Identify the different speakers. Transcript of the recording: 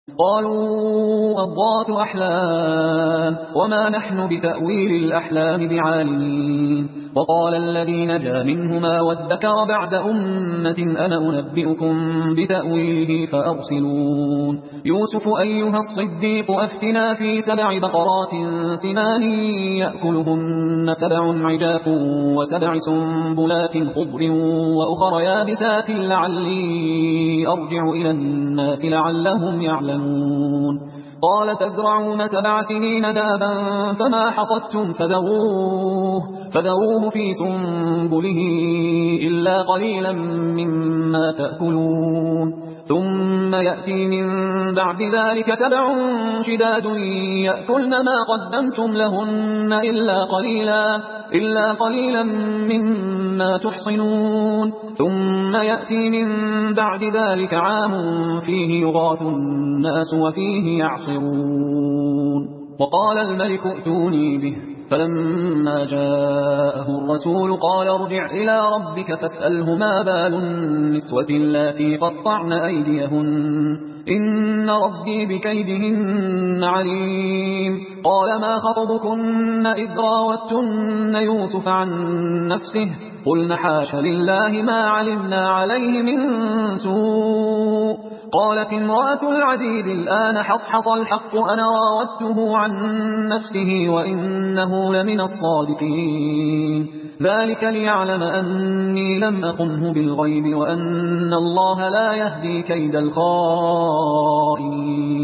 Speaker 1: قالوا أضغاث أحلام وما نحن بتأويل الأحلام بعالمين. وقال الذي نجا منهما وادكر بعد أمة أنا أنبئكم بتأويله فأرسلون. يوسف أيها الصديق أفتنا في 7 بقرات سمان يأكلهن 7 عجاف و7 سنبلات خضر وأخر يابسات لعلي أرجع إلى الناس لعلهم يعلمون. قال تزرعون 7 سنين دابا فما حصدتم فذروه في سنبله إلا قليلا مما تأكلون. ثم يأتي من بعد ذلك 7 شداد يأكلن ما قدمتم لهن إلا قليلا مما تحصنون. ثم يأتي من بعد ذلك عام فيه يغاث الناس وفيه يعصرون. وقال الملك ائتوني به فلما جاءه الرسول قال ارجع إلى ربك فاسأله ما بال النسوة اللاتي قطعن أيديهن إن ربي بكيدهن عليم. قال ما خطبكن إذ راوتن يوسف عن نفسه قلن حاش لله ما علمنا عليه من سوء. قالت امرأة العزيز الآن حصحص الحق أنا راودته عن نفسه وإنه لمن الصادقين. ذلك ليعلم أني لم أخنه بالغيب وأن الله لا يهدي كيد الخائنين.